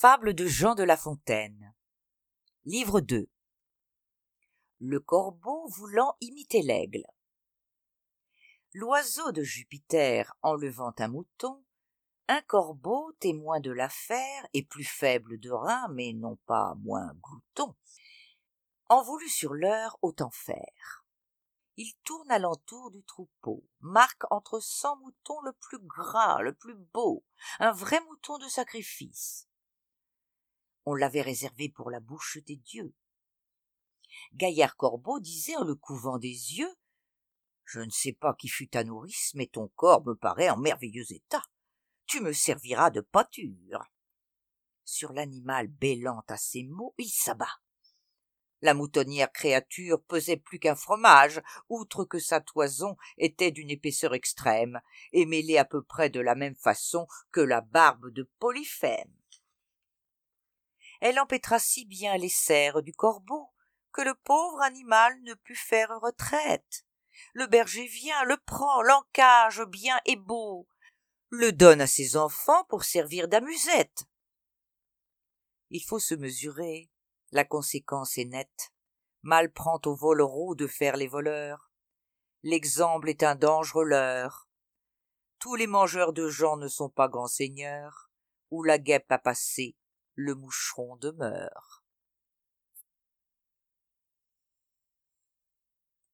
Fable de Jean de La Fontaine. Livre 2. Le corbeau voulant imiter l'aigle. L'oiseau de Jupiter enlevant un mouton, un corbeau, témoin de l'affaire, et plus faible de rein, mais non pas moins glouton, en voulut sur l'heure autant faire. Il tourne alentour du troupeau, marque entre 100 moutons le plus gras, le plus beau, un vrai mouton de sacrifice. On l'avait réservé pour la bouche des dieux. Gaillard Corbeau disait en le couvant des yeux: « Je ne sais pas qui fut ta nourrice, mais ton corps me paraît en merveilleux état. Tu me serviras de pâture. » Sur l'animal bêlant à ces mots, il s'abat. La moutonnière créature pesait plus qu'un fromage, outre que sa toison était d'une épaisseur extrême, et mêlée à peu près de la même façon que la barbe de Polyphème. Elle empêtra si bien les serres du corbeau que le pauvre animal ne put faire retraite. Le berger vient, le prend, l'encage bien et beau, le donne à ses enfants pour servir d'amusette. Il faut se mesurer, la conséquence est nette. Mal prend au volereau de faire les voleurs. L'exemple est un dangereux leurre. Tous les mangeurs de gens ne sont pas grands seigneurs. Où la guêpe a passé, le moucheron demeure.